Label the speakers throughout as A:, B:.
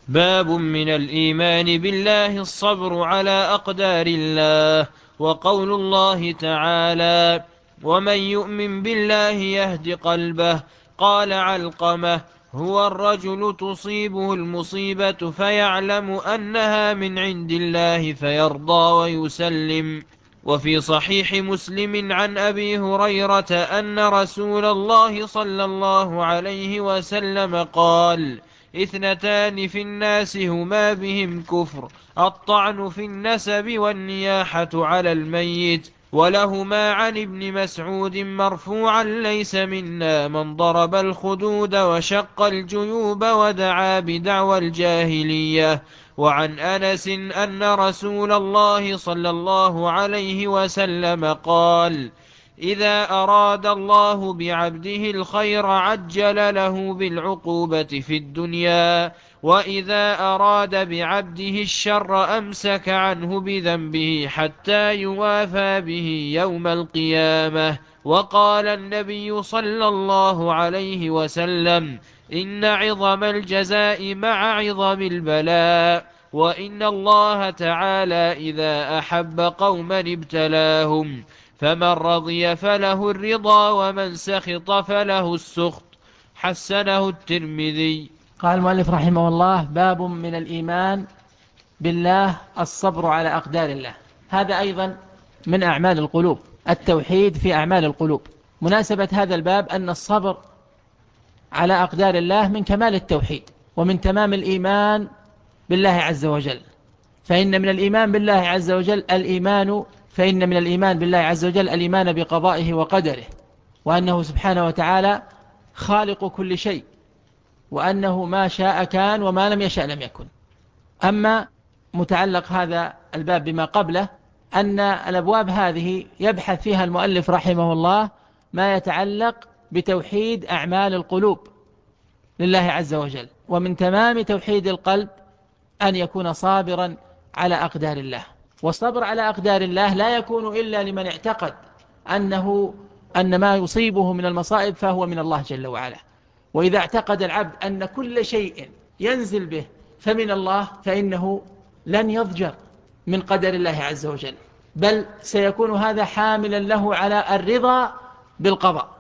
A: باب من الإيمان بالله الصبر على أقدار الله. وقول الله تعالى: ومن يؤمن بالله يهد قلبه. قال علقمة: هو الرجل تصيبه المصيبة فيعلم أنها من عند الله فيرضى ويسلم. وفي صحيح مسلم عن أبي هريرة أن رسول الله صلى الله عليه وسلم قال: اثنتان في الناس هما بهم كفر: الطعن في النسب والنياحة على الميت. ولهما عن ابن مسعود مرفوعا: ليس منا من ضرب الخدود وشق الجيوب ودعا بدعوى الجاهلية. وعن أنس أن رسول الله صلى الله عليه وسلم قال: إذا أراد الله بعبده الخير عجل له بالعقوبة في الدنيا، وإذا أراد بعبده الشر أمسك عنه بذنبه حتى يوافى به يوم القيامة. وقال النبي صلى الله عليه وسلم: إن عظم الجزاء مع عظم البلاء، وإن الله تعالى إذا أحب قوما ابتلاهم، فمن رضي فله الرضا ومن سخط فله السخط. حسنه الترمذي.
B: قال المؤلف رحمه الله: باب من الإيمان بالله الصبر على أقدار الله. هذا أيضا من أعمال القلوب، التوحيد في أعمال القلوب. مناسبة هذا الباب أن الصبر على أقدار الله من كمال التوحيد ومن تمام الإيمان بالله عز وجل. فإن من الإيمان بالله عز وجل فإن من الإيمان بالله عز وجل الإيمان بقضائه وقدره، وأنه سبحانه وتعالى خالق كل شيء، وأنه ما شاء كان وما لم يشأ لم يكن. أما متعلق هذا الباب بما قبله، أن الأبواب هذه يبحث فيها المؤلف رحمه الله ما يتعلق بتوحيد أعمال القلوب لله عز وجل. ومن تمام توحيد القلب أن يكون صابرا على أقدار الله. والصبر على أقدار الله لا يكون إلا لمن اعتقد أن ما يصيبه من المصائب فهو من الله جل وعلا. وإذا اعتقد العبد أن كل شيء ينزل به فمن الله، فإنه لن يضجر من قدر الله عز وجل، بل سيكون هذا حاملا له على الرضا بالقضاء.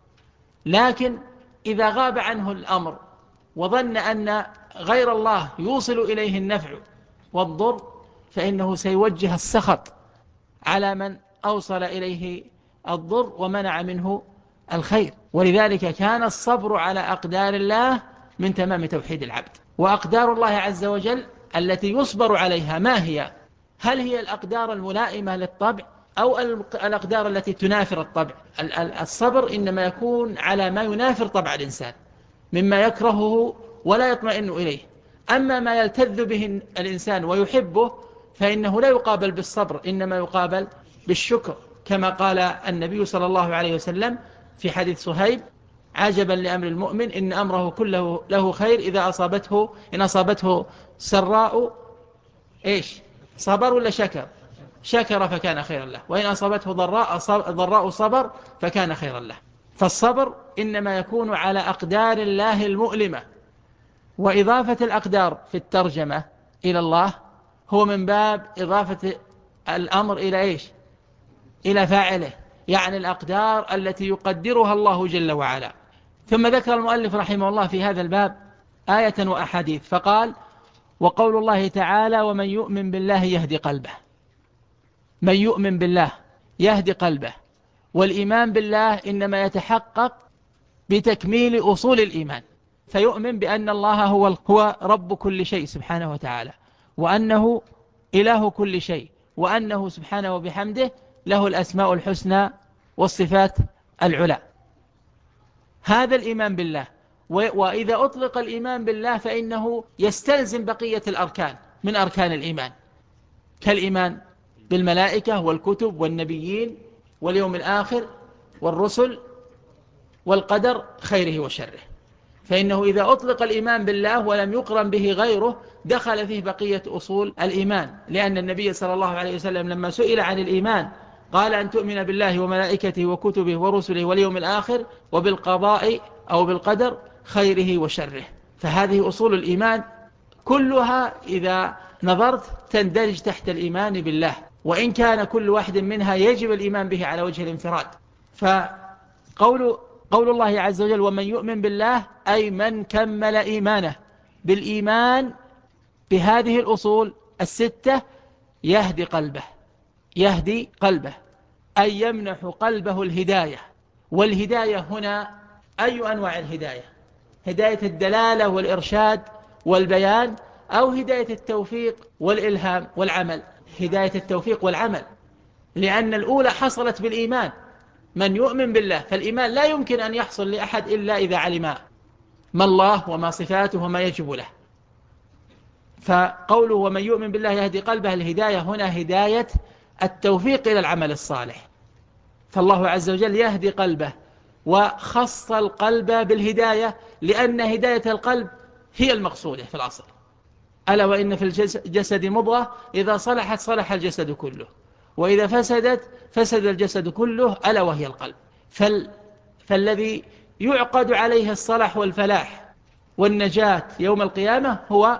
B: لكن إذا غاب عنه الأمر وظن أن غير الله يوصل إليه النفع والضر، فإنه سيوجه السخط على من أوصل إليه الضر ومنع منه الخير. ولذلك كان الصبر على أقدار الله من تمام توحيد العبد. وأقدار الله عز وجل التي يصبر عليها ما هي؟ هل هي الأقدار الملائمة للطبع أو الأقدار التي تنافر الطبع؟ الصبر إنما يكون على ما ينافر طبع الإنسان مما يكرهه ولا يطمئن إليه. أما ما يلتذ به الإنسان ويحبه فإنه لا يقابل بالصبر، إنما يقابل بالشكر، كما قال النبي صلى الله عليه وسلم في حديث صهيب: عجبا لأمر المؤمن إن أمره كله له خير إن أصابته سراء صبر ولا شكر فكان خيرا له، وإن أصابته ضراء صبر فكان خيرا له. فالصبر إنما يكون على أقدار الله المؤلمة. وإضافة الأقدار في الترجمة إلى الله هو من باب إضافة الأمر إلى فاعله، يعني الأقدار التي يقدرها الله جل وعلا. ثم ذكر المؤلف رحمه الله في هذا الباب آية وأحاديث، فقال: وقول الله تعالى: ومن يؤمن بالله يهدي قلبه. من يؤمن بالله يهدي قلبه. والإيمان بالله إنما يتحقق بتكميل أصول الإيمان، فيؤمن بأن الله هو رب كل شيء سبحانه وتعالى، وأنه إله كل شيء، وأنه سبحانه وبحمده له الأسماء الحسنى والصفات العلى. هذا الإيمان بالله. وإذا أطلق الإيمان بالله فإنه يستلزم بقية الأركان من أركان الإيمان، كالإيمان بالملائكة والكتب والنبيين واليوم الآخر والرسل والقدر خيره وشره. فإنه إذا أطلق الإيمان بالله ولم يقرن به غيره دخل فيه بقية أصول الإيمان، لأن النبي صلى الله عليه وسلم لما سئل عن الإيمان قال: أن تؤمن بالله وملائكته وكتبه ورسله واليوم الآخر وبالقضاء أو بالقدر خيره وشره. فهذه أصول الإيمان كلها إذا نظرت تندرج تحت الإيمان بالله، وإن كان كل واحد منها يجب الإيمان به على وجه الانفراد. قول الله عز وجل ومن يؤمن بالله أي من كمل إيمانه بالإيمان بهذه الأصول الستة يهدي قلبه أي يمنح قلبه الهداية. والهداية هنا أي أنواع الهداية؟ هداية الدلالة والإرشاد والبيان، أو هداية التوفيق والإلهام والعمل؟ هداية التوفيق والعمل، لأن الأولى حصلت بالإيمان، من يؤمن بالله، فالإيمان لا يمكن أن يحصل لأحد إلا إذا علم ما الله وما صفاته وما يجب له. فقوله ومن يؤمن بالله يهدي قلبه، الهداية هنا هداية التوفيق إلى العمل الصالح، فالله عز وجل يهدي قلبه، وخص القلب بالهداية لأن هداية القلب هي المقصودة في الأصل. ألا وإن في الجسد مضغة إذا صلحت صلح الجسد كله، وإذا فسدت فسد الجسد كله، ألا وهي القلب. فالذي يعقد عليه الصلاح والفلاح والنجاة يوم القيامة هو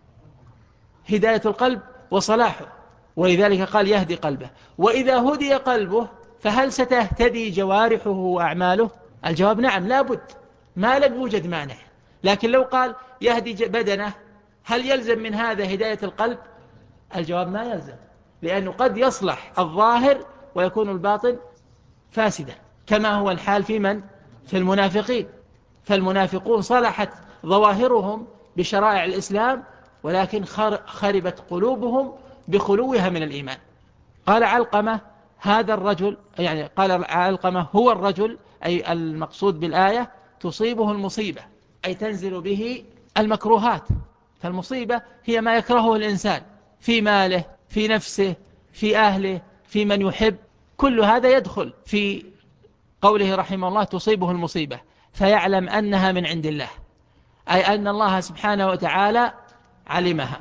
B: هداية القلب وصلاحه، ولذلك قال يهدي قلبه. وإذا هدي قلبه فهل ستهتدي جوارحه وأعماله؟ الجواب نعم، لا بد، ما لم يوجد مانع. لكن لو قال يهدي بدنه، هل يلزم من هذا هداية القلب؟ الجواب ما يلزم، لأنه قد يصلح الظاهر ويكون الباطن فاسدا، كما هو الحال في المنافقين. فالمنافقون صلحت ظواهرهم بشرائع الإسلام، ولكن خربت قلوبهم بخلوها من الإيمان. قال علقمة هذا الرجل، يعني قال علقمة هو الرجل، أي المقصود بالآية تصيبه المصيبة، أي تنزل به المكروهات. فالمصيبة هي ما يكرهه الإنسان في ماله، في نفسه، في أهله، في من يحب، كل هذا يدخل في قوله رحمه الله تصيبه المصيبة، فيعلم أنها من عند الله، أي أن الله سبحانه وتعالى علمها،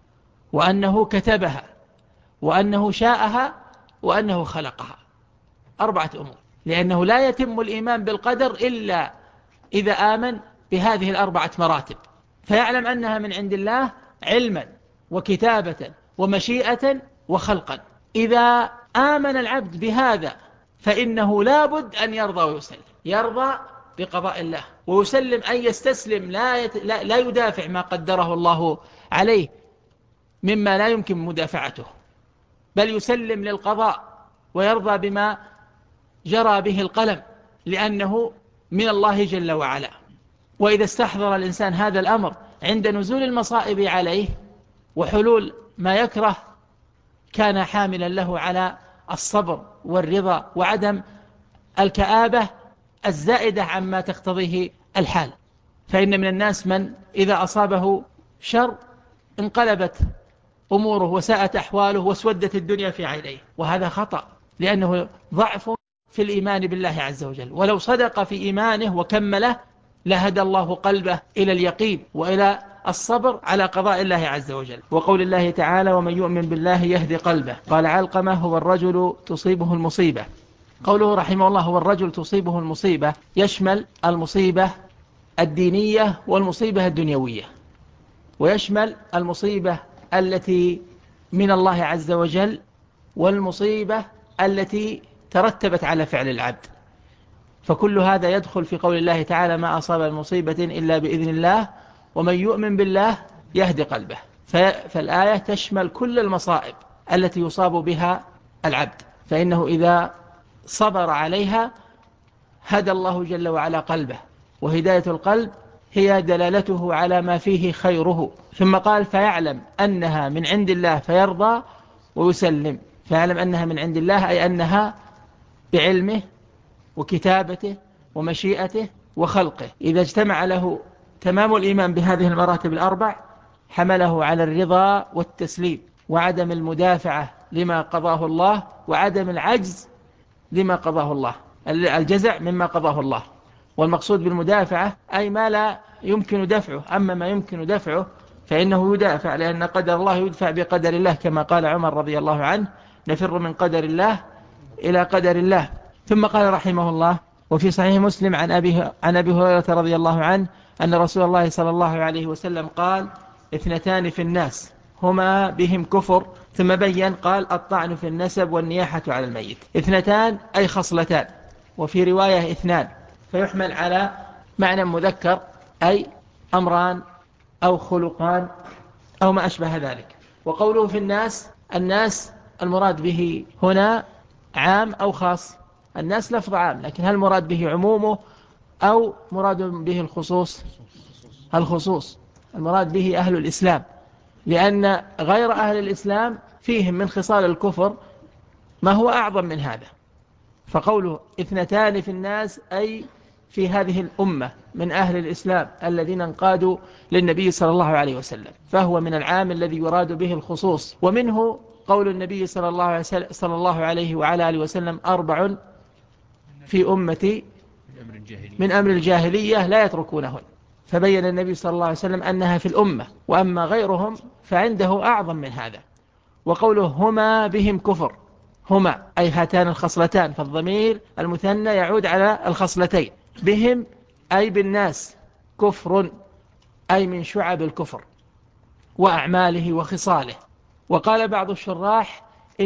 B: وأنه كتبها، وأنه شاءها، وأنه خلقها. 4 أمور، لأنه لا يتم الإيمان بالقدر إلا إذا آمن بهذه 4 مراتب. فيعلم أنها من عند الله علما وكتابة ومشيئة وخلقا. إذا آمن العبد بهذا فإنه لابد أن يرضى ويسلم، يرضى بقضاء الله ويسلم، أن يستسلم، لا يدافع ما قدره الله عليه مما لا يمكن مدافعته، بل يسلم للقضاء ويرضى بما جرى به القلم، لأنه من الله جل وعلا. وإذا استحضر الإنسان هذا الأمر عند نزول المصائب عليه وحلول ما يكره، كان حاملا له على الصبر والرضا وعدم الكآبة الزائدة عما تقتضيه الحال. فإن من الناس من إذا أصابه شر انقلبت أموره وساءت أحواله واسودت الدنيا في عينيه، وهذا خطأ، لأنه ضعف في الإيمان بالله عز وجل. ولو صدق في إيمانه وكمله لهدى الله قلبه إلى اليقين وإلى الصبر على قضاء الله عز وجل. وقول الله تعالى ومن يؤمن بالله يهدي قلبه، قال علقمة هو الرجل تصيبه المصيبة. قوله رحمه الله هو الرجل تصيبه المصيبة يشمل المصيبة الدينية والمصيبة الدنيوية، ويشمل المصيبة التي من الله عز وجل والمصيبة التي ترتبت على فعل العبد. فكل هذا يدخل في قول الله تعالى ما أصاب المصيبة إلا بإذن الله ومن يؤمن بالله يهدي قلبه. فالآية تشمل كل المصائب التي يصاب بها العبد، فإنه إذا صبر عليها هدى الله جل وعلا قلبه، وهداية القلب هي دلالته على ما فيه خيره. ثم قال فيعلم أنها من عند الله فيرضى ويسلم. فيعلم أنها من عند الله أي أنها بعلمه وكتابته ومشيئته وخلقه. إذا اجتمع له تمام الإيمان بهذه المراتب 4 حمله على الرضا والتسليم وعدم المدافعة لما قضاه الله، وعدم العجز لما قضاه الله، الجزع مما قضاه الله. والمقصود بالمدافعة أي ما لا يمكن دفعه، أما ما يمكن دفعه فإنه يدافع، لأن قدر الله يدفع بقدر الله، كما قال عمر رضي الله عنه نفر من قدر الله إلى قدر الله. ثم قال رحمه الله وفي صحيح مسلم عن أبي هريرة رضي الله عنه أن رسول الله صلى الله عليه وسلم قال اثنتان في الناس هما بهم كفر، ثم بين قال الطعن في النسب والنياحة على الميت. اثنتان أي خصلتان، وفي رواية اثنان، فيحمل على معنى مذكر أي أمران أو خلقان أو ما أشبه ذلك. وقوله في الناس، الناس المراد به هنا عام أو خاص؟ الناس لفظ عام، لكن هل مراد به عمومه أو مراد به الخصوص؟ الخصوص، المراد به أهل الإسلام، لأن غير أهل الإسلام فيهم من خصال الكفر ما هو أعظم من هذا. فقوله اثنتان في الناس أي في هذه الأمة من أهل الإسلام الذين انقادوا للنبي صلى الله عليه وسلم، فهو من العام الذي يراد به الخصوص. ومنه قول النبي صلى الله عليه وعلى آله وسلم أربع في أمتي من أمر الجاهلية لا يتركونهن، فبين النبي صلى الله عليه وسلم أنها في الأمة، وأما غيرهم فعنده أعظم من هذا. وقوله هما بهم كفر، هما أي هاتان الخصلتان، فالضمير المثنى يعود على الخصلتين، بهم أي بالناس، كفر أي من شعب الكفر وأعماله وخصاله. وقال بعض الشراح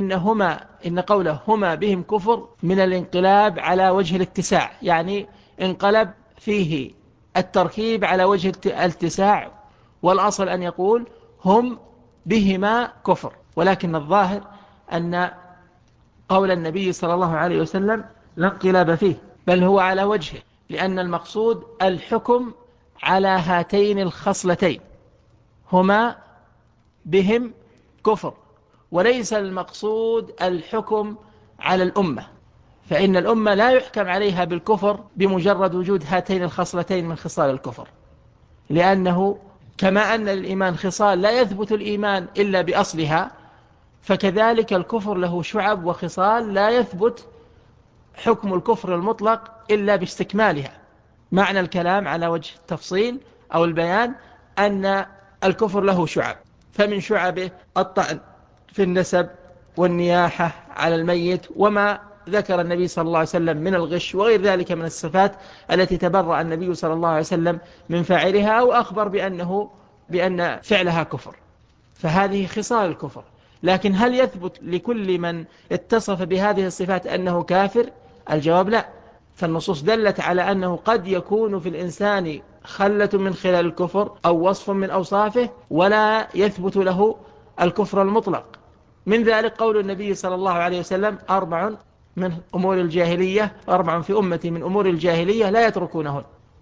B: إن قوله هما بهم كفر من الانقلاب على وجه الاتساع، يعني انقلب فيه التركيب على وجه الاتساع، والأصل أن يقول هم بهما كفر، ولكن الظاهر أن قول النبي صلى الله عليه وسلم لا انقلاب فيه، بل هو على وجهه، لأن المقصود الحكم على هاتين الخصلتين، هما بهم كفر، وليس المقصود الحكم على الأمة، فإن الأمة لا يحكم عليها بالكفر بمجرد وجود هاتين الخصلتين من خصال الكفر، لأنه كما أن الإيمان خصال لا يثبت الإيمان إلا بأصلها، فكذلك الكفر له شعب وخصال لا يثبت حكم الكفر المطلق إلا باستكمالها. معنى الكلام على وجه التفصيل أو البيان أن الكفر له شعب، فمن شعبه الطعن في النسب والنياحة على الميت، وما ذكر النبي صلى الله عليه وسلم من الغش وغير ذلك من الصفات التي تبرأ النبي صلى الله عليه وسلم من فاعلها، أو أخبر بأن فعلها كفر، فهذه خصال الكفر. لكن هل يثبت لكل من اتصف بهذه الصفات أنه كافر؟ الجواب لا، فالنصوص دلت على أنه قد يكون في الإنسان خلة من خلال الكفر أو وصف من أوصافه ولا يثبت له الكفر المطلق. من ذلك قول النبي صلى الله عليه وسلم أربع من أمور الجاهلية، أربع في أمتي من أمور الجاهلية لا يتركونهن،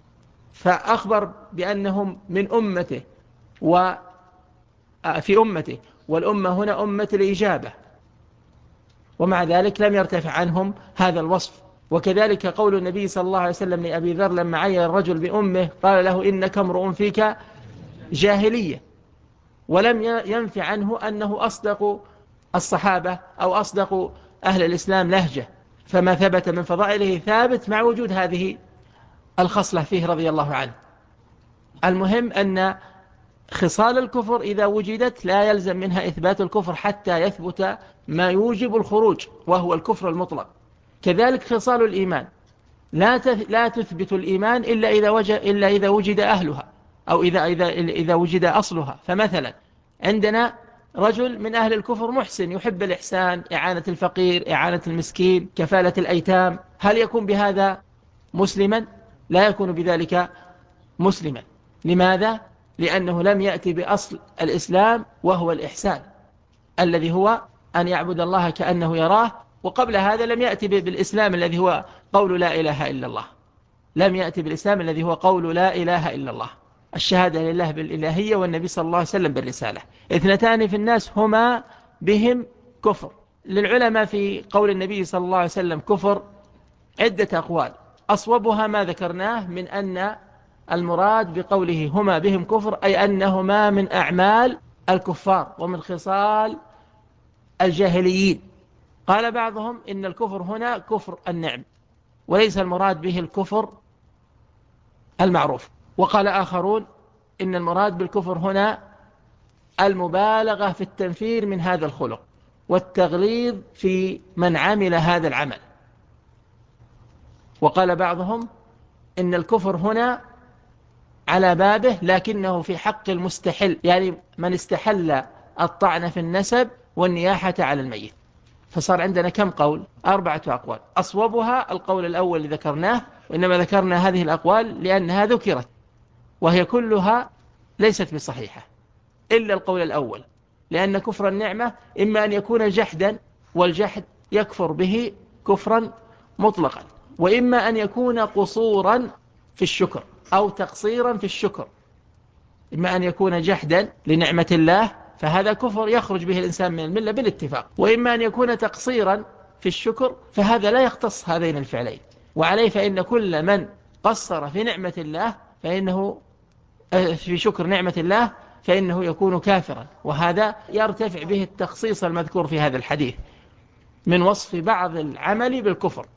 B: فأخبر بأنهم من أمته وفي أمته، والأمة هنا أمة الإجابة، ومع ذلك لم يرتفع عنهم هذا الوصف. وكذلك قول النبي صلى الله عليه وسلم لأبي ذر لما عين الرجل بأمه قال له إنك امرؤ فيك جاهلية، ولم ينفع عنه أنه أصدق الصحابة أو أصدق أهل الإسلام لهجة، فما ثبت من فضائله ثابت مع وجود هذه الخصلة فيه رضي الله عنه. المهم أن خصال الكفر إذا وجدت لا يلزم منها إثبات الكفر حتى يثبت ما يوجب الخروج وهو الكفر المطلق. كذلك خصال الإيمان لا تثبت الإيمان إلا إذا وجد أهلها، أو إذا وجد أصلها. فمثلا عندنا رجل من أهل الكفر محسن يحب الإحسان، إعانة الفقير، إعانة المسكين، كفالة الأيتام، هل يكون بهذا مسلما؟ لا يكون بذلك مسلما. لماذا؟ لأنه لم يأتي بأصل الإسلام وهو الإحسان الذي هو أن يعبد الله كأنه يراه، وقبل هذا لم يأتي بالإسلام الذي هو قول لا إله إلا الله، لم يأتي بالإسلام الذي هو قول لا إله إلا الله، الشهادة لله بالإلهية والنبي صلى الله عليه وسلم بالرسالة. اثنتان في الناس هما بهم كفر. للعلماء في قول النبي صلى الله عليه وسلم كفر عدة أقوال، أصوبها ما ذكرناه من أن المراد بقوله هما بهم كفر أي أنهما من أعمال الكفار ومن خصال الجاهليين. قال بعضهم إن الكفر هنا كفر النعم، وليس المراد به الكفر المعروف. وقال آخرون إن المراد بالكفر هنا المبالغة في التنفير من هذا الخلق والتغليظ في من عمل هذا العمل. وقال بعضهم إن الكفر هنا على بابه، لكنه في حق المستحل، يعني من استحل الطعن في النسب والنياحة على الميت. فصار عندنا كم قول؟ 4 أقوال. أصوبها القول الأول اللي ذكرناه، وإنما ذكرنا هذه الأقوال لأنها ذكرت، وهي كلها ليست بصحيحة إلا القول الأول، لأن كفر النعمة إما أن يكون جحدا، والجحد يكفر به كفرا مطلقا، وإما أن يكون قصورا في الشكر أو تقصيرا في الشكر. إما أن يكون جحدا لنعمة الله فهذا كفر يخرج به الإنسان من الملة بالاتفاق، وإما أن يكون تقصيرا في الشكر فهذا لا يختص هذين الفعلين. وعليه فإن كل من قصر في نعمة الله فإنه في شكر نعمة الله فإنه يكون كافرا، وهذا يرتفع به التخصيص المذكور في هذا الحديث من وصف بعض العمل بالكفر.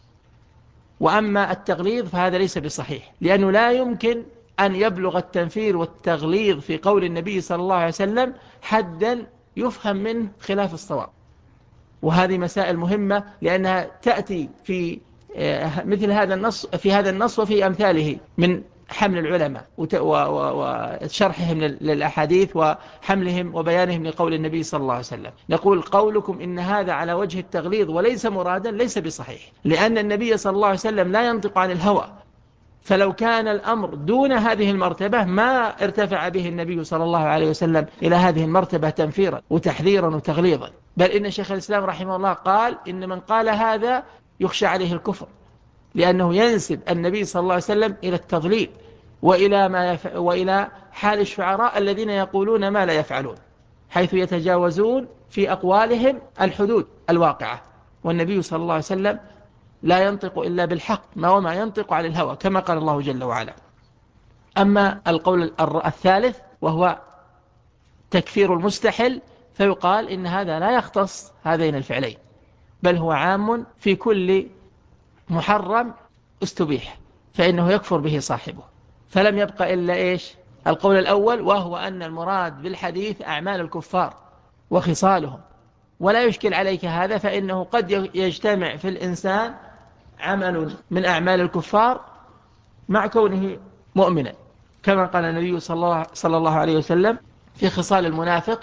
B: وأما التغليظ فهذا ليس بصحيح، لأنه لا يمكن أن يبلغ التنفير والتغليظ في قول النبي صلى الله عليه وسلم حدا يفهم منه خلاف الصواب. وهذه مسائل مهمة لأنها تأتي في مثل هذا النص، في هذا النص وفي أمثاله من حمل العلماء وشرحهم للأحاديث وحملهم وبيانهم لقول النبي صلى الله عليه وسلم. نقول قولكم إن هذا على وجه التغليظ وليس مرادا ليس بصحيح، لأن النبي صلى الله عليه وسلم لا ينطق عن الهوى، فلو كان الأمر دون هذه المرتبة ما ارتفع به النبي صلى الله عليه وسلم إلى هذه المرتبة تنفيرا وتحذيرا وتغليظا. بل إن شيخ الإسلام رحمه الله قال إن من قال هذا يخشى عليه الكفر، لأنه ينسب النبي صلى الله عليه وسلم إلى التضليل وإلى حال الشعراء الذين يقولون ما لا يفعلون، حيث يتجاوزون في أقوالهم الحدود الواقعة. والنبي صلى الله عليه وسلم لا ينطق إلا بالحق وما ينطق عن الهوى كما قال الله جل وعلا. أما القول الثالث وهو تكفير المستحل فيقال إن هذا لا يختص هذين الفعلين، بل هو عام في كل محرم استبيح فإنه يكفر به صاحبه. فلم يبقى إلا إيش؟ القول الأول، وهو أن المراد بالحديث أعمال الكفار وخصالهم. ولا يشكل عليك هذا، فإنه قد يجتمع في الإنسان عمل من أعمال الكفار مع كونه مؤمنا، كما قال النبي صلى الله عليه وسلم في خصال المنافق: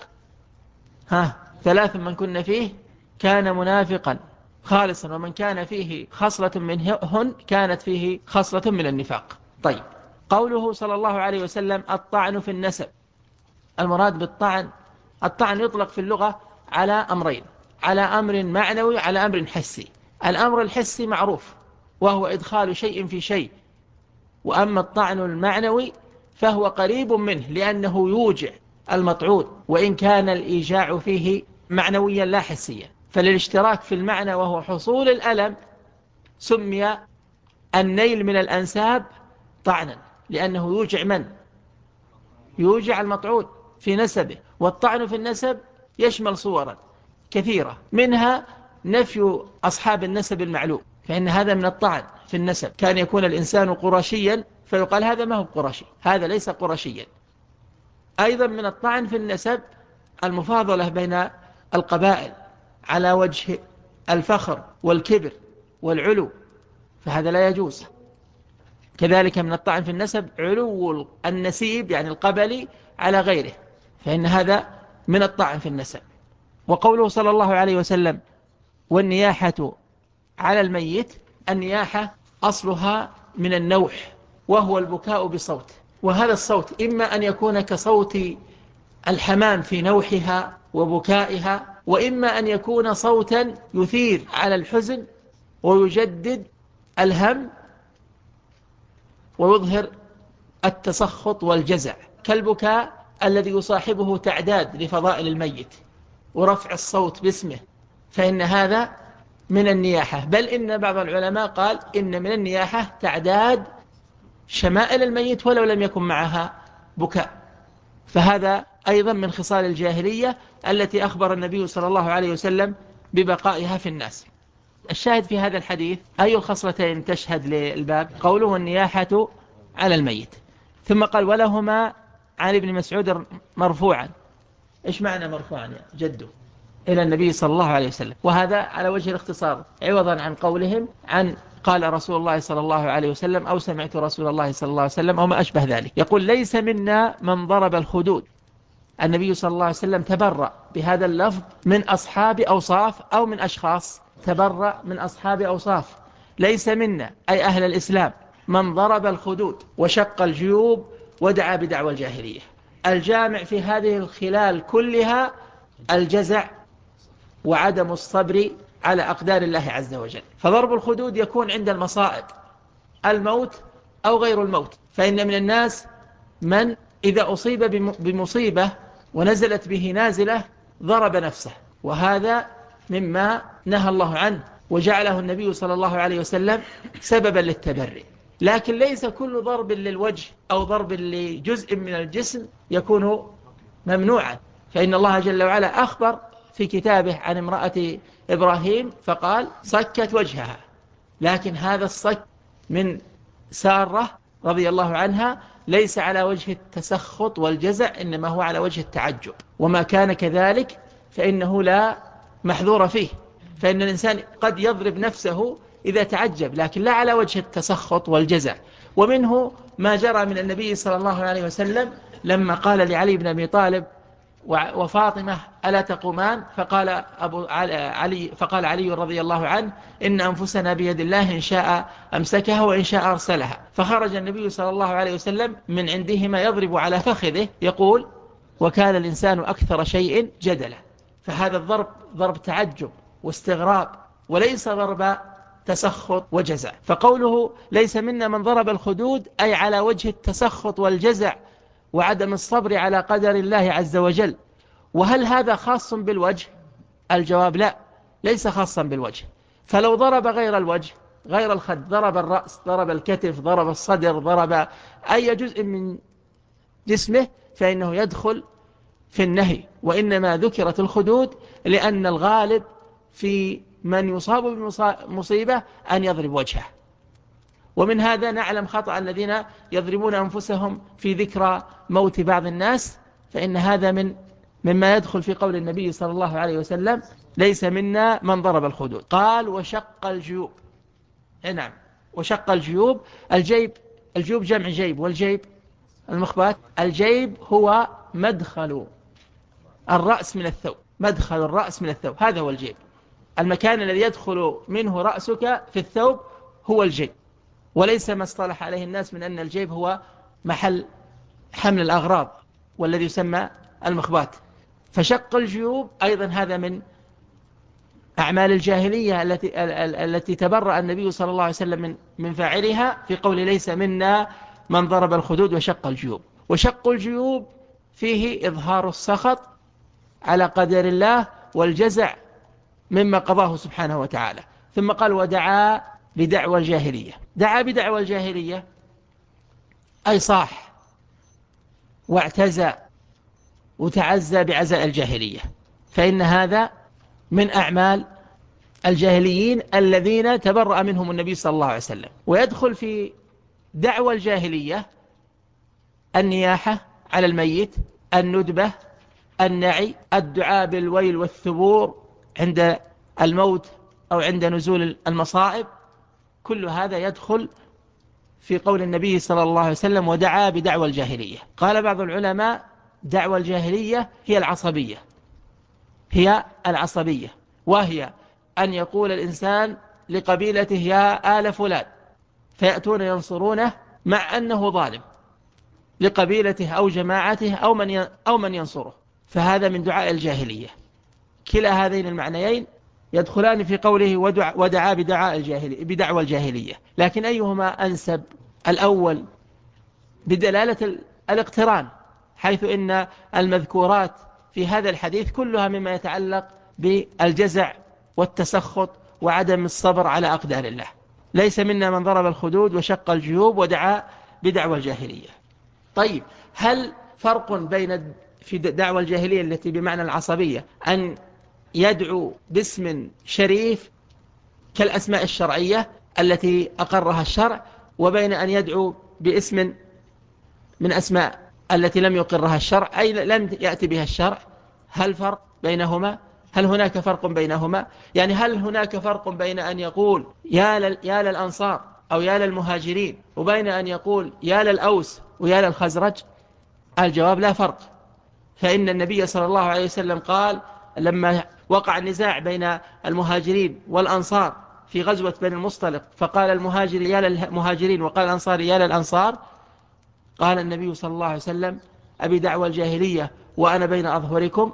B: 3 من كن فيه كان منافقا خالصا، ومن كان فيه خصلة منهن كانت فيه خصلة من النفاق. طيب، قوله صلى الله عليه وسلم الطعن في النسب، المراد بالطعن، الطعن يطلق في اللغة على أمرين: على أمر معنوي على أمر حسي. الأمر الحسي معروف وهو إدخال شيء في شيء، وأما الطعن المعنوي فهو قريب منه لأنه يوجع المطعون، وإن كان الإيجاع فيه معنويا لا حسيا. فللاشتراك في المعنى وهو حصول الألم سمي النيل من الأنساب طعنا، لأنه يوجع من؟ يوجع المطعون في نسبه. والطعن في النسب يشمل صورا كثيرة، منها نفي أصحاب النسب المعلوم، فإن هذا من الطعن في النسب. كان يكون الإنسان قرشيا فيقال هذا ما هو قرشي، هذا ليس قرشيا. أيضا من الطعن في النسب المفاضلة بين القبائل على وجه الفخر والكبر والعلو، فهذا لا يجوز. كذلك من الطعن في النسب علو النسيب يعني القبلي على غيره، فإن هذا من الطعن في النسب. وقوله صلى الله عليه وسلم والنياحة على الميت، النياحة أصلها من النوح وهو البكاء بصوت، وهذا الصوت إما أن يكون كصوت الحمام في نوحها وبكائها، وإما أن يكون صوتا يثير على الحزن ويجدد الهم ويظهر التسخط والجزع، كالبكاء الذي يصاحبه تعداد لفضائل الميت ورفع الصوت باسمه، فإن هذا من النياحة. بل إن بعض العلماء قال إن من النياحة تعداد شمائل الميت ولو لم يكن معها بكاء، فهذا أيضا من خصال الجاهلية التي أخبر النبي صلى الله عليه وسلم ببقائها في الناس. الشاهد في هذا الحديث أي الخصلتين تشهد للباب؟ قوله النياحة على الميت. ثم قال ولهما عن ابن مسعود مرفوعا. إيش معنى مرفوعا يا جدو؟ إلى النبي صلى الله عليه وسلم. وهذا على وجه الاختصار عوضا عن قولهم عن قال رسول الله صلى الله عليه وسلم أو سمعت رسول الله صلى الله عليه وسلم أو ما أشبه ذلك. يقول ليس منا من ضرب الخدود. النبي صلى الله عليه وسلم تبرأ بهذا اللفظ من أصحاب أوصاف أو من أشخاص. تبرأ من أصحاب أوصاف. ليس منا أي أهل الإسلام من ضرب الخدود وشق الجيوب ودعا بدعوى الجاهلية. الجامع في هذه الخلال كلها الجزع وعدم الصبر على أقدار الله عز وجل. فضرب الخدود يكون عند المصائب، الموت أو غير الموت. فإن من الناس من إذا أصيب بمصيبة ونزلت به نازلة ضرب نفسه، وهذا مما نهى الله عنه وجعله النبي صلى الله عليه وسلم سببا للتبرئ. لكن ليس كل ضرب للوجه أو ضرب لجزء من الجسم يكون ممنوعا. فإن الله جل وعلا أخبر في كتابه عن امرأة إبراهيم فقال صكت وجهها، لكن هذا الصك من سارة رضي الله عنها ليس على وجه التسخط والجزع، إنما هو على وجه التعجب، وما كان كذلك فإنه لا محذور فيه. فإن الإنسان قد يضرب نفسه إذا تعجب، لكن لا على وجه التسخط والجزع. ومنه ما جرى من النبي صلى الله عليه وسلم لما قال لعلي بن أبي طالب وفاطمة ألا تقومان، فقال علي رضي الله عنه إن أنفسنا بيد الله إن شاء أمسكها وإن شاء أرسلها. فخرج النبي صلى الله عليه وسلم من عندهما يضرب على فخذه يقول وكان الإنسان أكثر شيء جدلا. فهذا الضرب ضرب تعجب واستغراب وليس ضرب تسخط وجزع. فقوله ليس منا من ضرب الخدود أي على وجه التسخط والجزع وعدم الصبر على قدر الله عز وجل. وهل هذا خاص بالوجه؟ الجواب لا، ليس خاصا بالوجه. فلو ضرب غير الوجه، غير الخد، ضرب الرأس، ضرب الكتف، ضرب الصدر، ضرب أي جزء من جسمه فإنه يدخل في النهي. وإنما ذكرت الخدود لأن الغالب في من يصاب بمصيبة أن يضرب وجهه. ومن هذا نعلم خطأ الذين يضربون أنفسهم في ذكرى موت بعض الناس، فإن هذا مما يدخل في قول النبي صلى الله عليه وسلم ليس منا من ضرب الخدود. قال وشق الجيوب. نعم، وشق الجيوب. الجيوب جمع جيب، والجيب المخبات. الجيب هو مدخل الرأس من الثوب، مدخل الرأس من الثوب، هذا هو الجيب. المكان الذي يدخل منه رأسك في الثوب هو الجيب، وليس ما اصطلح عليه الناس من أن الجيب هو محل حمل الأغراض والذي يسمى المخبات. فشق الجيوب أيضا هذا من أعمال الجاهلية التي تبرأ النبي صلى الله عليه وسلم من فاعلها في قول ليس منا من ضرب الخدود وشق الجيوب. وشق الجيوب فيه إظهار السخط على قدر الله والجزع مما قضاه سبحانه وتعالى. ثم قال ودعا بدعوى الجاهلية. دعا بدعوى الجاهلية أي صاح واعتزى وتعزى بعزاء الجاهلية، فإن هذا من أعمال الجاهليين الذين تبرأ منهم النبي صلى الله عليه وسلم. ويدخل في دعوى الجاهلية النياحة على الميت، الندبة، النعي، الدعاء بالويل والثبور عند الموت أو عند نزول المصائب. كل هذا يدخل في قول النبي صلى الله عليه وسلم ودعا بدعوى الجاهلية. قال بعض العلماء دعوى الجاهلية هي العصبية، هي العصبية، وهي أن يقول الإنسان لقبيلته يا آل فلان، فيأتون ينصرونه مع أنه ظالم لقبيلته أو جماعته أو من ينصره. فهذا من دعاء الجاهلية. كلا هذين المعنيين يدخلان في قوله ودعا بدعوى الجاهلية. لكن أيهما أنسب؟ الأول بدلالة الاقتران، حيث إن المذكورات في هذا الحديث كلها مما يتعلق بالجزع والتسخط وعدم الصبر على أقدار الله. ليس منا من ضرب الخدود وشق الجيوب ودعا بدعوى الجاهلية. طيب، هل فرق بين في دعوى الجاهلية التي بمعنى العصبية أن يدعو باسم شريف كالأسماء الشرعية التي أقرها الشرع، وبين أن يدعو باسم من أسماء التي لم يقرها الشرع أي لم يأتي بها الشرع؟ هل فرق بينهما؟ هل هناك فرق بينهما؟ يعني هل هناك فرق بين أن يقول يا للأنصار أو يا للمهاجرين وبين أن يقول يا للأوس ويا للخزرج؟ الجواب لا فرق. فإن النبي صلى الله عليه وسلم قال لما وقع النزاع بين المهاجرين والأنصار في غزوة بني المصطلق، فقال المهاجر يا للمهاجرين وقال الأنصار يا للأنصار، قال النبي صلى الله عليه وسلم أبي دعوى الجاهلية وأنا بين أظهركم،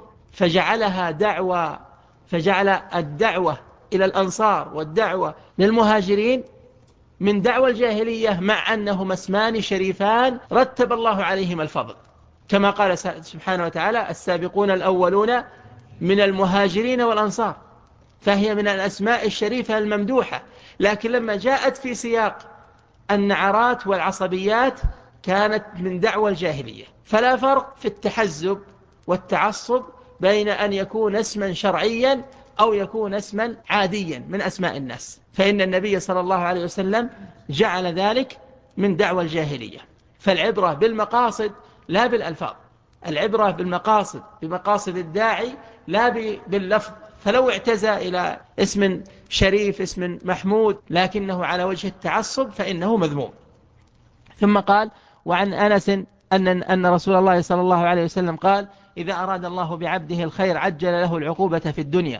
B: فجعل الدعوة إلى الأنصار والدعوة للمهاجرين من دعوى الجاهلية، مع أنهما اسمان شريفان رتب الله عليهما الفضل، كما قال سبحانه وتعالى السابقون الأولون من المهاجرين والأنصار، فهي من الأسماء الشريفة الممدوحة. لكن لما جاءت في سياق النعرات والعصبيات كانت من دعوى الجاهلية. فلا فرق في التحزب والتعصب بين أن يكون اسما شرعيا أو يكون اسما عاديا من أسماء الناس، فإن النبي صلى الله عليه وسلم جعل ذلك من دعوى الجاهلية. فالعبرة بالمقاصد لا بالألفاظ، العبرة بالمقاصد، بمقاصد الداعي لا باللفظ. فلو اعتزى إلى اسم شريف، اسم محمود، لكنه على وجه التعصب فإنه مذموم. ثم قال وعن أنس أن رسول الله صلى الله عليه وسلم قال إذا أراد الله بعبده الخير عجل له العقوبة في الدنيا،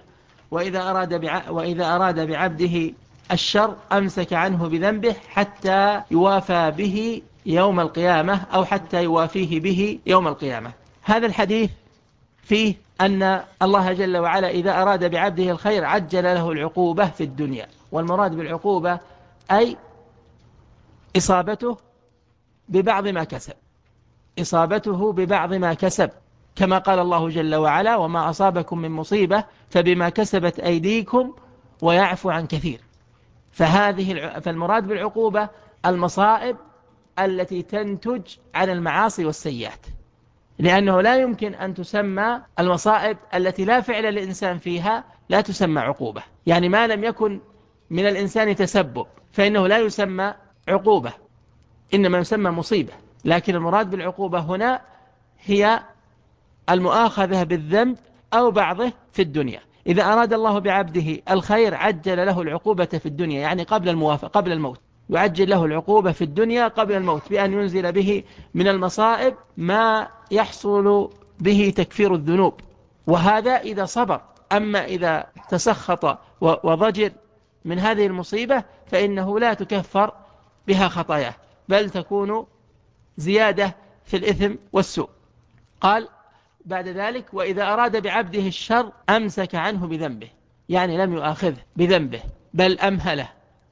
B: وإذا أراد بعبده الشر أمسك عنه بذنبه حتى يوافى به يوم القيامة أو حتى يوافيه به يوم القيامة. هذا الحديث فيه أن الله جل وعلا إذا أراد بعبده الخير عجل له العقوبة في الدنيا، والمراد بالعقوبة أي إصابته ببعض ما كسب، إصابته ببعض ما كسب، كما قال الله جل وعلا وما أصابكم من مصيبة فبما كسبت أيديكم ويعفو عن كثير. فالمراد بالعقوبة المصائب التي تنتج عن المعاصي والسيئات، لأنه لا يمكن أن تسمى المصائب التي لا فعل للإنسان فيها لا تسمى عقوبة. يعني ما لم يكن من الإنسان تسبب فإنه لا يسمى عقوبة، إنما يسمى مصيبة. لكن المراد بالعقوبة هنا هي المؤاخذة بالذنب أو بعضه في الدنيا. إذا أراد الله بعبده الخير عجل له العقوبة في الدنيا، يعني قبل الموت، يعجل له العقوبة في الدنيا قبل الموت بأن ينزل به من المصائب ما يحصل به تكفير الذنوب، وهذا إذا صبر. أما إذا تسخط وضجر من هذه المصيبة فإنه لا تكفر بها خطاياه، بل تكون زيادة في الإثم والسوء. قال بعد ذلك وإذا أراد بعبده الشر أمسك عنه بذنبه، يعني لم يؤاخذه بذنبه بل أمهله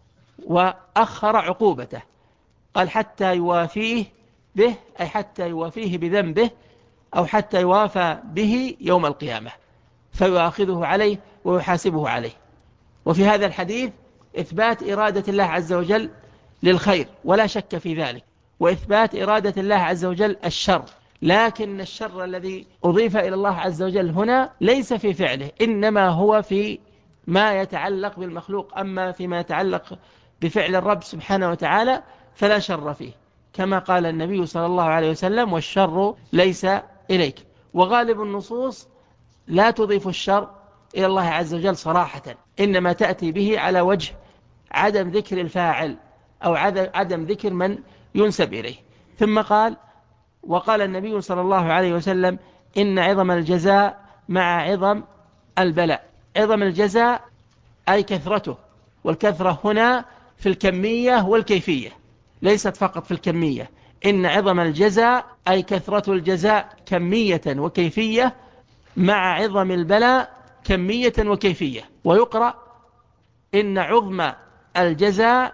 B: وأخر عقوبته. قال حتى يوافيه به، أي حتى يوافيه بذنبه أو حتى يوافى به يوم القيامة فيؤاخذه عليه ويحاسبه عليه. وفي هذا الحديث إثبات إرادة الله عز وجل للخير ولا شك في ذلك، وإثبات إرادة الله عز وجل الشر، لكن الشر الذي أضيف إلى الله عز وجل هنا ليس في فعله، إنما هو في ما يتعلق بالمخلوق. أما فيما يتعلق بفعل الرب سبحانه وتعالى فلا شر فيه، كما قال النبي صلى الله عليه وسلم والشر ليس إليك. وغالب النصوص لا تضيف الشر إلى الله عز وجل صراحة، إنما تأتي به على وجه عدم ذكر الفاعل أو عدم ذكر من ينسب إليه. ثم قال وقال النبي صلى الله عليه وسلم إن عظم الجزاء مع عظم البلاء. عظم الجزاء أي كثرته، والكثرة هنا في الكمية والكيفية، ليست فقط في الكمية. إن عظم الجزاء أي كثرة الجزاء كمية وكيفية مع عظم البلاء كمية وكيفية. ويقرأ إن عظم الجزاء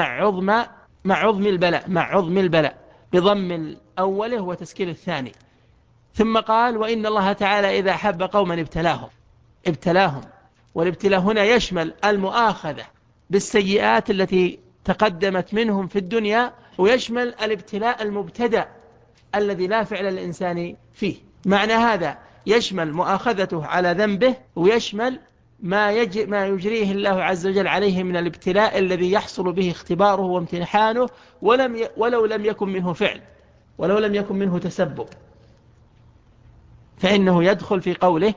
B: مع عظم البلاء بضم الأول وتسكين الثاني. ثم قال وإن الله تعالى إذا أحب قوما ابتلاهم. والابتلاء هنا يشمل المؤاخذة بالسيئات التي تقدمت منهم في الدنيا، ويشمل الابتلاء المبتدأ الذي لا فعل الإنسان فيه. معنى هذا يشمل مؤاخذته على ذنبه، ويشمل ما يجريه الله عز وجل عليه من الابتلاء الذي يحصل به اختباره وامتحانه ولو لم يكن منه فعل، ولو لم يكن منه تسبب، فإنه يدخل في قوله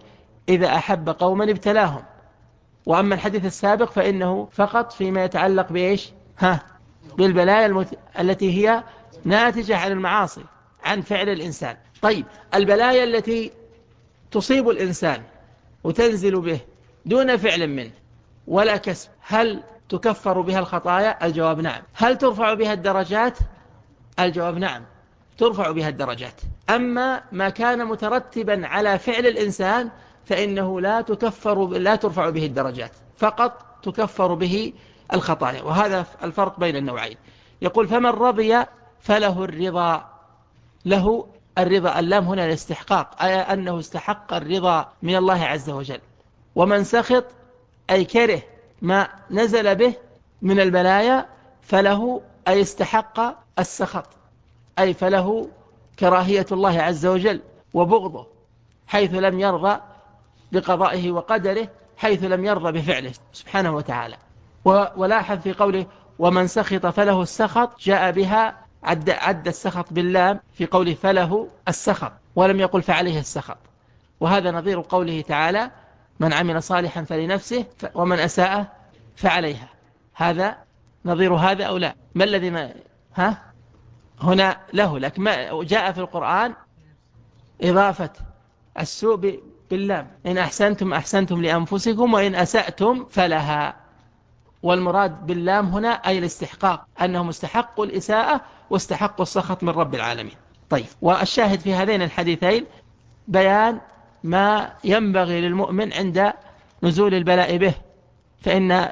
B: إذا أحب قوما ابتلاهم. وأما الحديث السابق فإنه فقط فيما يتعلق بإيش؟ بالبلايا التي هي ناتجة عن المعاصي، عن فعل الإنسان. طيب، البلايا التي تصيب الإنسان وتنزل به دون فعل منه ولا كسب، هل تكفر بها الخطايا؟ الجواب نعم. هل ترفع بها الدرجات؟ الجواب نعم، ترفع بها الدرجات. أما ما كان مترتبا على فعل الإنسان فإنه لا ترفع به الدرجات، فقط تكفر به الخطايا. وهذا الفرق بين النوعين. يقول فمن رضي فله الرضا. له الرضا، اللام هنا الاستحقاق، أي أنه استحق الرضا من الله عز وجل. ومن سخط أي كره ما نزل به من البلايا فله أي استحق السخط، أي فله كراهية الله عز وجل وبغضه، حيث لم يرضى بقضائه وقدره، حيث لم يرضى بفعله سبحانه وتعالى. ولاحظ في قوله ومن سخط فله السخط، جاء بها عد السخط باللام في قوله فله السخط، ولم يقل فعليه السخط. وهذا نظير قوله تعالى من عمل صالحا فلنفسه ومن أساء فعليها. هذا نظير هذا أو لا؟ ما الذي هنا له، لكن ما جاء في القرآن إضافة السوء باللام. إن أحسنتم أحسنتم لأنفسكم وإن أسأتم فلها. والمراد باللام هنا أي الاستحقاق، أنهم استحقوا الإساءة واستحقوا السخط من رب العالمين. طيب، والشاهد في هذين الحديثين بيان ما ينبغي للمؤمن عند نزول البلاء به، فإن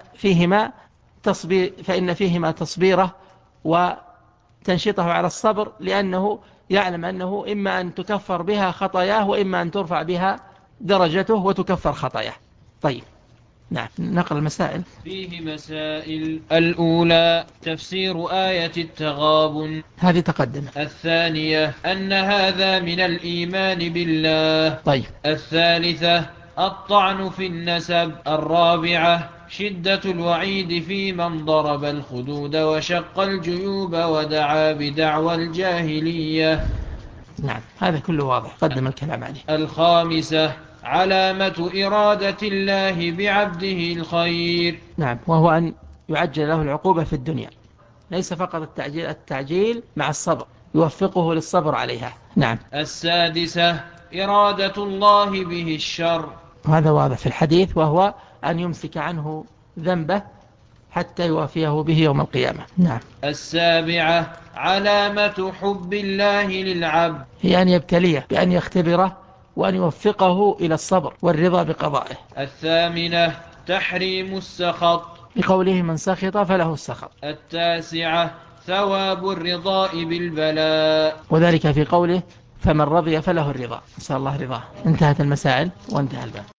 B: فيهما تصبيره وتنشيطه على الصبر، لأنه يعلم أنه إما أن تكفر بها خطاياه وإما أن ترفع بها درجته وتكفر خطاياه. طيب، نعم، نقرأ المسائل.
A: فيه مسائل. الأولى تفسير آية التغابن،
B: هذه تقدم.
A: الثانية أن هذا من الإيمان بالله.
B: طيب.
A: الثالثة الطعن في النسب. الرابعة شدة الوعيد في من ضرب الخدود وشق الجيوب ودعا بدعوى الجاهلية.
B: نعم، هذا كله واضح، قدم الكلام عليه.
A: الخامسة علامة إرادة الله بعبده الخير.
B: نعم، وهو أن يعجل له العقوبة في الدنيا، ليس فقط التعجيل مع الصبر، يوفقه للصبر عليها. نعم.
A: السادسة إرادة الله به الشر.
B: هذا واضح في الحديث، وهو أن يمسك عنه ذنبه حتى يوافيه به يوم القيامة. نعم.
A: السابعة علامة حب الله للعبد،
B: هي أن يبتليه بأن يختبره وأن يوفقه إلى الصبر والرضا بقضائه.
A: الثامنة تحريم السخط،
B: بقوله من سخط فله السخط.
A: التاسعة ثواب الرضاء بالبلاء،
B: وذلك في قوله فمن رضي فله الرضا. نسأل الله رضاه. انتهت المسائل وانتهى الباب.